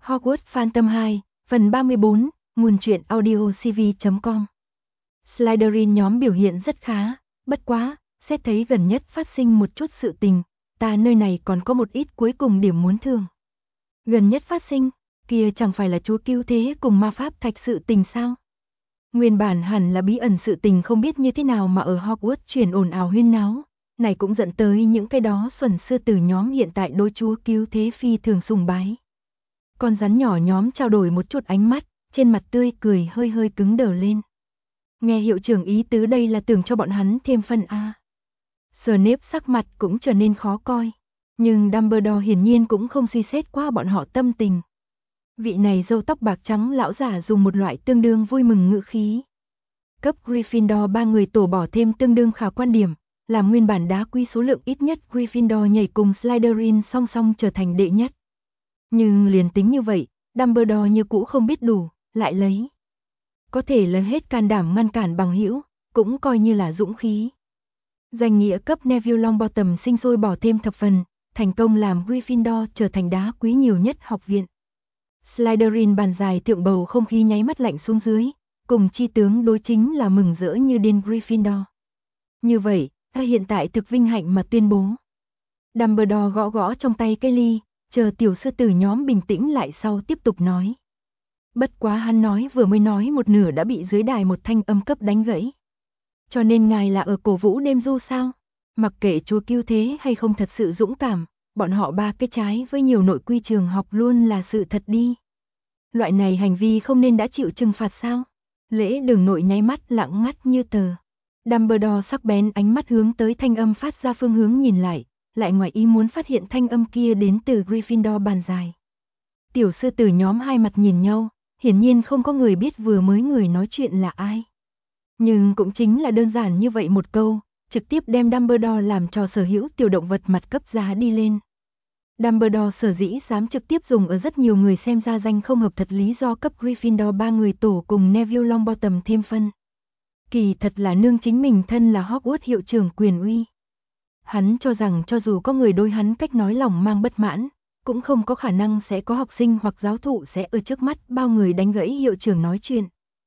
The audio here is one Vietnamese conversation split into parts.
Hogwarts Phantom 2, phần 34, nguồn truyện audio cv.com. Slytherin nhóm biểu hiện rất khá, bất quá, xét thấy gần nhất phát sinh một chút sự tình, ta nơi này còn có một ít cuối cùng điểm muốn thương. Gần nhất phát sinh, kia chẳng phải là chúa cứu thế cùng ma pháp thạch sự tình sao? Nguyên bản hẳn là bí ẩn sự tình không biết như thế nào mà ở Hogwarts truyền ồn ào huyên náo, này cũng dẫn tới những cái đó xuẩn sư tử nhóm hiện tại đối chúa cứu thế phi thường sùng bái. Con rắn nhỏ nhóm trao đổi một chút ánh mắt, trên mặt tươi cười hơi hơi cứng đờ lên. Nghe hiệu trưởng ý tứ đây là tưởng cho bọn hắn thêm phân A. Snape sắc mặt cũng trở nên khó coi, nhưng Dumbledore hiển nhiên cũng không suy xét qua bọn họ tâm tình. Vị này râu tóc bạc trắng lão giả dùng một loại tương đương vui mừng ngữ khí. Cấp Gryffindor 3 người tổ bỏ thêm tương đương khả quan điểm, làm nguyên bản đá quý số lượng ít nhất Gryffindor nhảy cùng Slytherin song song trở thành đệ nhất. Nhưng liền tính như vậy, Dumbledore như cũ không biết đủ, lại lấy. Có thể lấy hết can đảm ngăn cản bằng hữu, cũng coi như là dũng khí. Danh nghĩa cấp Neville Longbottom sinh sôi bỏ thêm thập phần, thành công làm Gryffindor trở thành đá quý nhiều nhất học viện. Slytherin bàn dài tượng bầu không khí nháy mắt lạnh xuống dưới, cùng chi tướng đối chính là mừng rỡ như điên Gryffindor. Như vậy, ta hiện tại thực vinh hạnh mà tuyên bố. Dumbledore gõ gõ trong tay cái ly, chờ tiểu sư tử nhóm bình tĩnh lại sau tiếp tục nói. Bất quá hắn nói vừa mới nói một nửa đã bị dưới đài một thanh âm cấp đánh gãy. Cho nên ngài là ở cổ vũ đêm du sao? Mặc kệ chúa cứu thế hay không thật sự dũng cảm, bọn họ ba cái trái với nhiều nội quy trường học luôn là sự thật đi. Loại này hành vi không nên đã chịu trừng phạt sao? Lễ đường nội nháy mắt lặng ngắt như tờ. Dumbledore sắc bén ánh mắt hướng tới thanh âm phát ra phương hướng nhìn lại ngoài ý muốn phát hiện thanh âm kia đến từ Gryffindor bàn dài. Tiểu sư tử nhóm hai mặt nhìn nhau, hiển nhiên không có người biết vừa mới người nói chuyện là ai. Nhưng cũng chính là đơn giản như vậy một câu, trực tiếp đem Dumbledore làm cho sở hữu tiểu động vật mặt cấp giá đi lên. Dumbledore sở dĩ dám trực tiếp dùng ở rất nhiều người xem ra danh không hợp thật lý do cấp Gryffindor 3 người tổ cùng Neville Longbottom thêm phân. Kỳ thật là nương chính mình thân là Hogwarts hiệu trưởng quyền uy. Hắn cho rằng cho dù có người đối hắn cách nói lòng mang bất mãn, cũng không có khả năng sẽ có học sinh hoặc giáo thụ sẽ ở trước mắt bao người đánh gãy hiệu trưởng nói chuyện.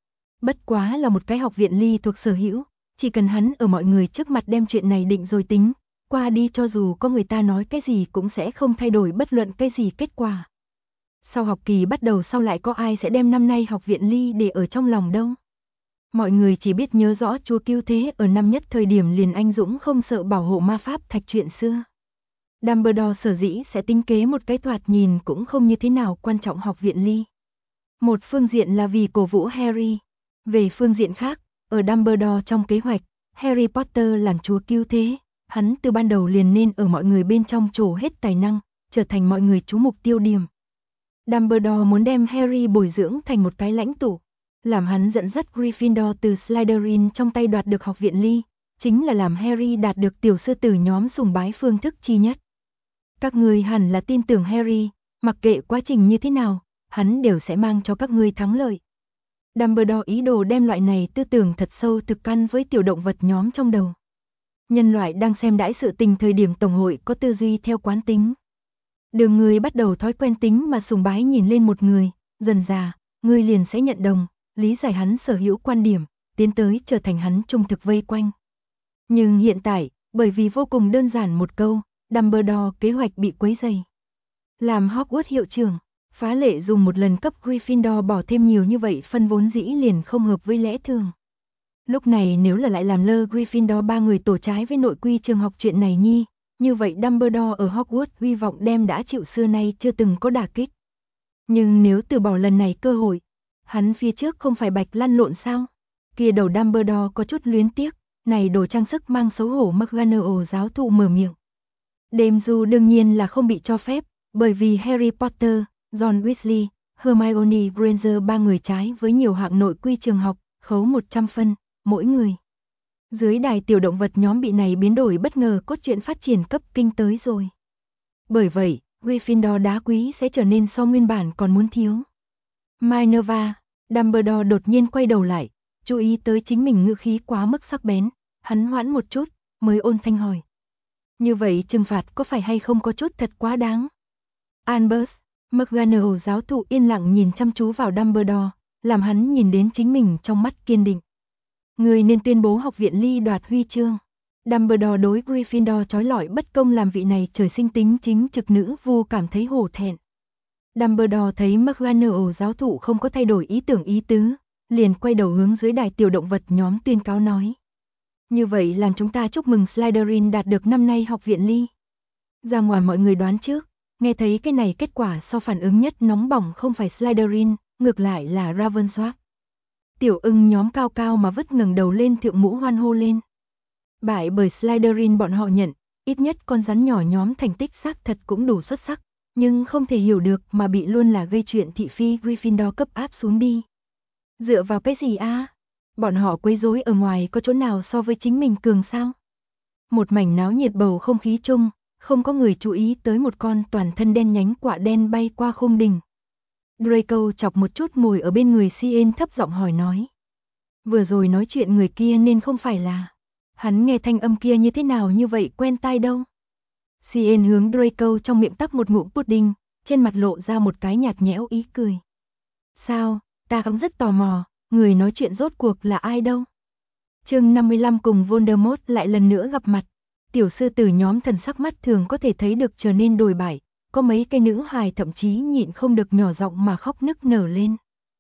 Bất quá là một cái học viện ly thuộc sở hữu, chỉ cần hắn ở mọi người trước mặt đem chuyện này định rồi tính, qua đi cho dù có người ta nói cái gì cũng sẽ không thay đổi bất luận cái gì kết quả. Sau học kỳ bắt đầu sau lại có ai sẽ đem năm nay học viện ly để ở trong lòng đâu. Mọi người chỉ biết nhớ rõ chúa cứu thế ở năm nhất thời điểm liền anh dũng không sợ bảo hộ ma pháp thạch chuyện xưa. Dumbledore sở dĩ sẽ tính kế một cái thoạt nhìn cũng không như thế nào quan trọng học viện ly. Một phương diện là vì cổ vũ Harry. Về phương diện khác, ở Dumbledore trong kế hoạch, Harry Potter làm chúa cứu thế, hắn từ ban đầu liền nên ở mọi người bên trong trổ hết tài năng, trở thành mọi người chú mục tiêu điểm. Dumbledore muốn đem Harry bồi dưỡng thành một cái lãnh tụ, làm hắn dẫn dắt Gryffindor từ Slytherin trong tay đoạt được học viện ly, chính là làm Harry đạt được tiểu sư tử nhóm sùng bái phương thức chi nhất. Các người hẳn là tin tưởng Harry, mặc kệ quá trình như thế nào, hắn đều sẽ mang cho các ngươi thắng lợi. Dumbledore ý đồ đem loại này tư tưởng thật sâu thực căn với tiểu động vật nhóm trong đầu. Nhân loại đang xem đãi sự tình thời điểm tổng hội có tư duy theo quán tính. Đường người bắt đầu thói quen tính mà sùng bái nhìn lên một người, dần dà, người liền sẽ nhận đồng, lý giải hắn sở hữu quan điểm, tiến tới trở thành hắn trung thực vây quanh. Nhưng hiện tại, bởi vì vô cùng đơn giản một câu, Dumbledore kế hoạch bị quấy rầy. Làm Hogwarts hiệu trưởng, phá lệ dùng một lần cấp Gryffindor bỏ thêm nhiều như vậy phân vốn dĩ liền không hợp với lẽ thường. Lúc này nếu là lại làm lơ Gryffindor 3 người tổ trái với nội quy trường học chuyện này nhi, như vậy Dumbledore ở Hogwarts hy vọng đem đã chịu xưa nay chưa từng có đả kích. Nhưng nếu từ bỏ lần này cơ hội, hắn phía trước không phải bạch lăn lộn sao? Kia đầu Dumbledore có chút luyến tiếc, này đồ trang sức mang xấu hổ McGonagall giáo thụ mở miệng. Đêm du đương nhiên là không bị cho phép, bởi vì Harry Potter, Ron Weasley, Hermione Granger 3 người trái với nhiều hạng nội quy trường học, khấu 100 phân, mỗi người. Dưới đài tiểu động vật nhóm bị này biến đổi bất ngờ cốt truyện phát triển cấp kinh tới rồi. Bởi vậy, Gryffindor đá quý sẽ trở nên so nguyên bản còn muốn thiếu. Minerva, Dumbledore đột nhiên quay đầu lại, chú ý tới chính mình ngữ khí quá mức sắc bén, hắn hoãn một chút, mới ôn thanh hỏi. Như vậy trừng phạt có phải hay không có chút thật quá đáng? Albus, McGonagall giáo thụ yên lặng nhìn chăm chú vào Dumbledore, làm hắn nhìn đến chính mình trong mắt kiên định. Người nên tuyên bố học viện Ly đoạt huy chương. Dumbledore đối Gryffindor trói lọi bất công làm vị này trời sinh tính chính trực nữ vu cảm thấy hổ thẹn. Dumbledore thấy McGonagall giáo thụ không có thay đổi ý tưởng ý tứ, liền quay đầu hướng dưới đài tiểu động vật nhóm tuyên cáo nói. Như vậy làm chúng ta chúc mừng Slytherin đạt được năm nay học viện Ly. Ra ngoài mọi người đoán trước, nghe thấy cái này kết quả sau phản ứng nhất nóng bỏng không phải Slytherin, ngược lại là Ravenclaw. Tiểu ưng nhóm cao cao mà vứt ngẩng đầu lên thượng mũ hoan hô lên. Bại bởi Slytherin bọn họ nhận, ít nhất con rắn nhỏ nhóm thành tích xác thật cũng đủ xuất sắc, nhưng không thể hiểu được mà bị luôn là gây chuyện thị phi Gryffindor cấp áp xuống đi. Dựa vào cái gì a? Bọn họ quấy rối ở ngoài có chỗ nào so với chính mình cường sao? Một mảnh náo nhiệt bầu không khí chung, không có người chú ý tới một con toàn thân đen nhánh quạ đen bay qua khung đình. Draco chọc một chút ngồi ở bên người Cien thấp giọng hỏi nói. Vừa rồi nói chuyện người kia nên không phải là. Hắn nghe thanh âm kia như thế nào như vậy quen tai đâu. Cien hướng Draco trong miệng tắp một ngụm pudding, trên mặt lộ ra một cái nhạt nhẽo ý cười. Sao, ta cũng rất tò mò, người nói chuyện rốt cuộc là ai đâu. Chương 55 cùng Voldemort lại lần nữa gặp mặt. Tiểu sư tử nhóm thần sắc mắt thường có thể thấy được trở nên đồi bại, có mấy cái nữ hài thậm chí nhịn không được nhỏ giọng mà khóc nức nở lên.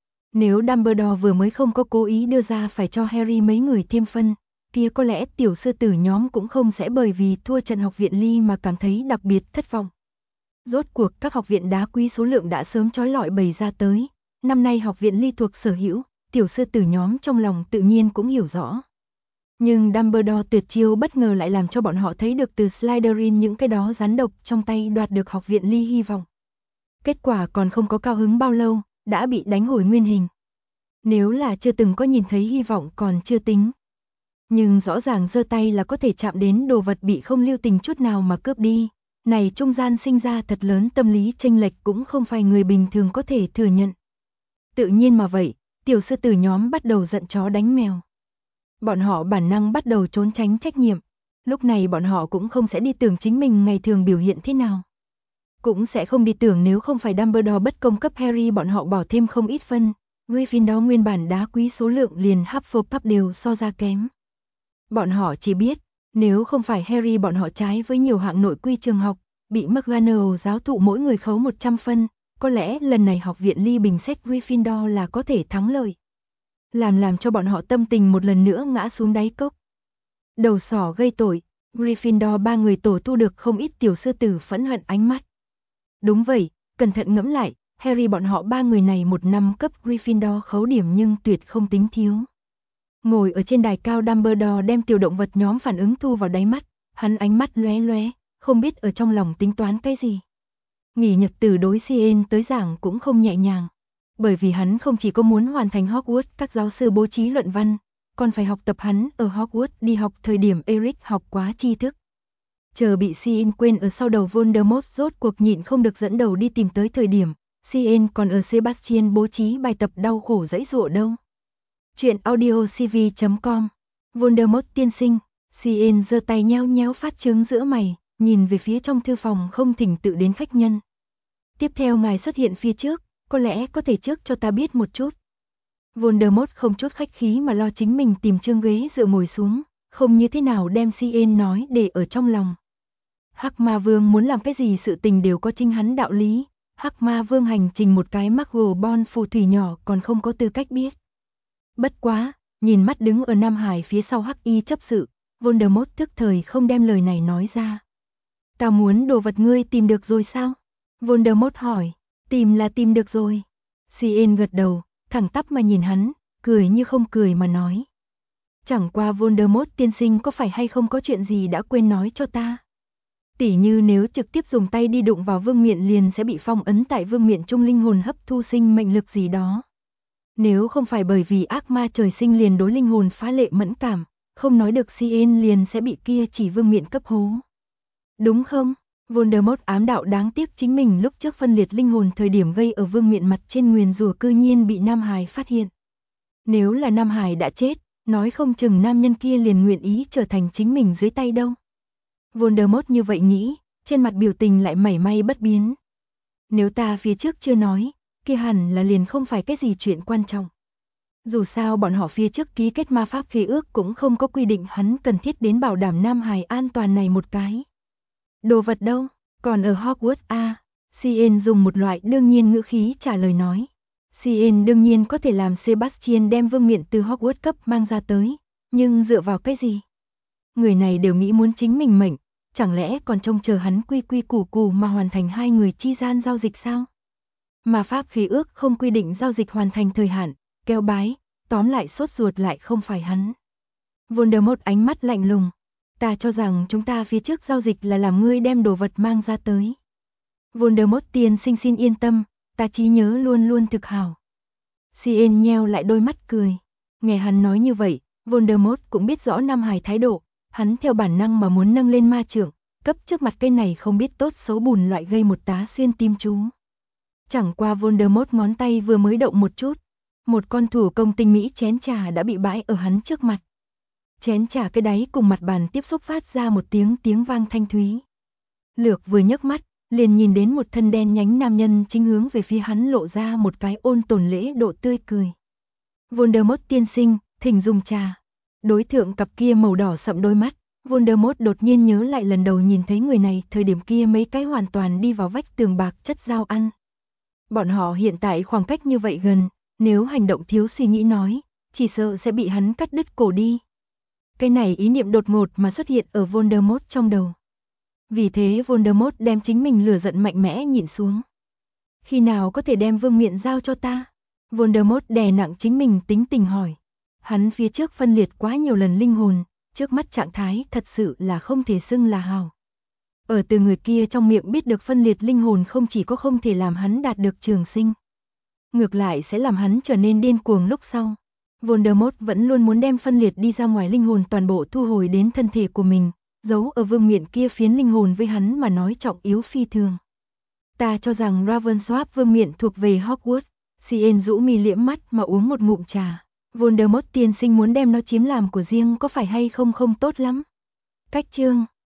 Nếu Dumbledore vừa mới không có cố ý đưa ra phải cho Harry mấy người thêm phân, kia có lẽ tiểu sư tử nhóm cũng không sẽ bởi vì thua trận học viện Ly mà cảm thấy đặc biệt thất vọng. Rốt cuộc các học viện đá quý số lượng đã sớm trói lọi bày ra tới, năm nay học viện Ly thuộc sở hữu, tiểu sư tử nhóm trong lòng tự nhiên cũng hiểu rõ. Nhưng Dumbledore tuyệt chiêu bất ngờ lại làm cho bọn họ thấy được từ Slytherin những cái đó rắn độc trong tay đoạt được học viện Ly hy vọng. Kết quả còn không có cao hứng bao lâu, đã bị đánh hồi nguyên hình. Nếu là chưa từng có nhìn thấy hy vọng còn chưa tính. Nhưng rõ ràng giơ tay là có thể chạm đến đồ vật bị không lưu tình chút nào mà cướp đi. Này trung gian sinh ra thật lớn tâm lý chênh lệch cũng không phải người bình thường có thể thừa nhận. Tự nhiên mà vậy, tiểu sư tử nhóm bắt đầu giận chó đánh mèo. Bọn họ bản năng bắt đầu trốn tránh trách nhiệm. Lúc này bọn họ cũng không sẽ đi tưởng chính mình ngày thường biểu hiện thế nào. Cũng sẽ không đi tưởng nếu không phải Dumbledore bất công cấp Harry bọn họ bỏ thêm không ít phân. Gryffindor nguyên bản đá quý số lượng liền Hufflepuff đều so ra kém. Bọn họ chỉ biết, nếu không phải Harry bọn họ trái với nhiều hạng nội quy trường học, bị McGonagall giáo thụ mỗi người khấu 100 phân, có lẽ lần này học viện Ly bình xét Gryffindor là có thể thắng lợi. Làm cho bọn họ tâm tình một lần nữa ngã xuống đáy cốc. Đầu sỏ gây tội, Gryffindor ba người tổ thu được không ít tiểu sư tử phẫn hận ánh mắt. Đúng vậy, cẩn thận ngẫm lại, Harry bọn họ ba người này một năm cấp Gryffindor khấu điểm nhưng tuyệt không tính thiếu. Ngồi ở trên đài cao Dumbledore đem tiểu động vật nhóm phản ứng thu vào đáy mắt, hắn ánh mắt lóe lóe, không biết ở trong lòng tính toán cái gì. Nghỉ nhật từ đối Cien tới giảng cũng không nhẹ nhàng, bởi vì hắn không chỉ có muốn hoàn thành Hogwarts các giáo sư bố trí luận văn, còn phải học tập hắn ở Hogwarts đi học thời điểm Eric học quá tri thức. Chờ bị Cien quên ở sau đầu Voldemort rốt cuộc nhịn không được dẫn đầu đi tìm tới thời điểm, Cien còn ở Sebastian bố trí bài tập đau khổ dãy dụa đâu. Chuyện audiocv.com Voldemort tiên sinh, Cien giơ tay nheo nhéo phát trướng giữa mày, nhìn về phía trong thư phòng không thỉnh tự đến khách nhân. Tiếp theo ngài xuất hiện phía trước, có lẽ có thể trước cho ta biết một chút. Voldemort không chút khách khí mà lo chính mình tìm chương ghế dựa ngồi xuống, không như thế nào đem Cien nói để ở trong lòng. Hắc Ma Vương muốn làm cái gì sự tình đều có chính hắn đạo lý, Hắc Ma Vương hành trình một cái Muggle Born phù thủy nhỏ còn không có tư cách biết. Bất quá, nhìn mắt đứng ở Nam Hải phía sau Hắc Y chấp sự, Voldemort tức thời không đem lời này nói ra. Ta muốn đồ vật ngươi tìm được rồi sao? Voldemort hỏi, tìm là tìm được rồi. Cien gật đầu, thẳng tắp mà nhìn hắn, cười như không cười mà nói. Chẳng qua Voldemort tiên sinh có phải hay không có chuyện gì đã quên nói cho ta? Tỉ như nếu trực tiếp dùng tay đi đụng vào vương miện liền sẽ bị phong ấn tại vương miện trung linh hồn hấp thu sinh mệnh lực gì đó. Nếu không phải bởi vì ác ma trời sinh liền đối linh hồn phá lệ mẫn cảm, không nói được Cien liền sẽ bị kia chỉ vương miện cấp hố. Đúng không? Voldemort ám đạo đáng tiếc chính mình lúc trước phân liệt linh hồn thời điểm gây ở vương miện mặt trên nguyền rủa cư nhiên bị Nam Hải phát hiện. Nếu là Nam Hải đã chết, nói không chừng nam nhân kia liền nguyện ý trở thành chính mình dưới tay đâu. Voldemort như vậy nghĩ, trên mặt biểu tình lại mảy may bất biến. Nếu ta phía trước chưa nói, kia hẳn là liền không phải cái gì chuyện quan trọng. Dù sao bọn họ phía trước ký kết ma pháp khế ước cũng không có quy định hắn cần thiết đến bảo đảm Nam Hải an toàn này một cái. Đồ vật đâu, còn ở Hogwarts à? Cien dùng một loại đương nhiên ngữ khí trả lời nói. Cien đương nhiên có thể làm Sebastian đem vương miện từ Hogwarts cấp mang ra tới, nhưng dựa vào cái gì? Người này đều nghĩ muốn chính mình mệnh, chẳng lẽ còn trông chờ hắn quy quy củ củ mà hoàn thành hai người chi gian giao dịch sao? Mà pháp khế ước không quy định giao dịch hoàn thành thời hạn, keo bái, tóm lại sốt ruột lại không phải hắn. Voldemort ánh mắt lạnh lùng, ta cho rằng chúng ta phía trước giao dịch là làm ngươi đem đồ vật mang ra tới. Voldemort tiên sinh xin yên tâm, ta trí nhớ luôn luôn thực hảo. Cien nheo lại đôi mắt cười, nghe hắn nói như vậy, Voldemort cũng biết rõ Nam Hải thái độ, hắn theo bản năng mà muốn nâng lên ma trượng, cấp trước mặt cây này không biết tốt xấu bùn loại gây một tá xuyên tim chú. Chẳng qua Voldemort ngón tay vừa mới động một chút, một con thủ công tinh mỹ chén trà đã bị bãi ở hắn trước mặt. Chén trà cái đáy cùng mặt bàn tiếp xúc phát ra một tiếng vang thanh thúy. Lược vừa nhấc mắt, liền nhìn đến một thân đen nhánh nam nhân chính hướng về phía hắn lộ ra một cái ôn tồn lễ độ tươi cười. Voldemort tiên sinh, thỉnh dùng trà. Đối thượng cặp kia màu đỏ sậm đôi mắt, Voldemort đột nhiên nhớ lại lần đầu nhìn thấy người này, thời điểm kia mấy cái hoàn toàn đi vào vách tường bạc chất dao ăn. Bọn họ hiện tại khoảng cách như vậy gần, nếu hành động thiếu suy nghĩ nói, chỉ sợ sẽ bị hắn cắt đứt cổ đi. Cái này ý niệm đột ngột mà xuất hiện ở Voldemort trong đầu. Vì thế Voldemort đem chính mình lửa giận mạnh mẽ nhịn xuống. Khi nào có thể đem vương miện giao cho ta? Voldemort đè nặng chính mình tính tình hỏi. Hắn phía trước phân liệt quá nhiều lần linh hồn, trước mắt trạng thái thật sự là không thể xưng là hào. Ở từ người kia trong miệng biết được phân liệt linh hồn không chỉ có không thể làm hắn đạt được trường sinh, ngược lại sẽ làm hắn trở nên điên cuồng lúc sau. Voldemort vẫn luôn muốn đem phân liệt đi ra ngoài linh hồn toàn bộ thu hồi đến thân thể của mình, giấu ở vương miện kia phiến linh hồn với hắn mà nói trọng yếu phi thường. Ta cho rằng Ravensworth vương miện thuộc về Hogwarts. Cien rũ mi liễm mắt mà uống một ngụm trà. Voldemort tiên sinh muốn đem nó chiếm làm của riêng có phải hay không không tốt lắm. Cách chương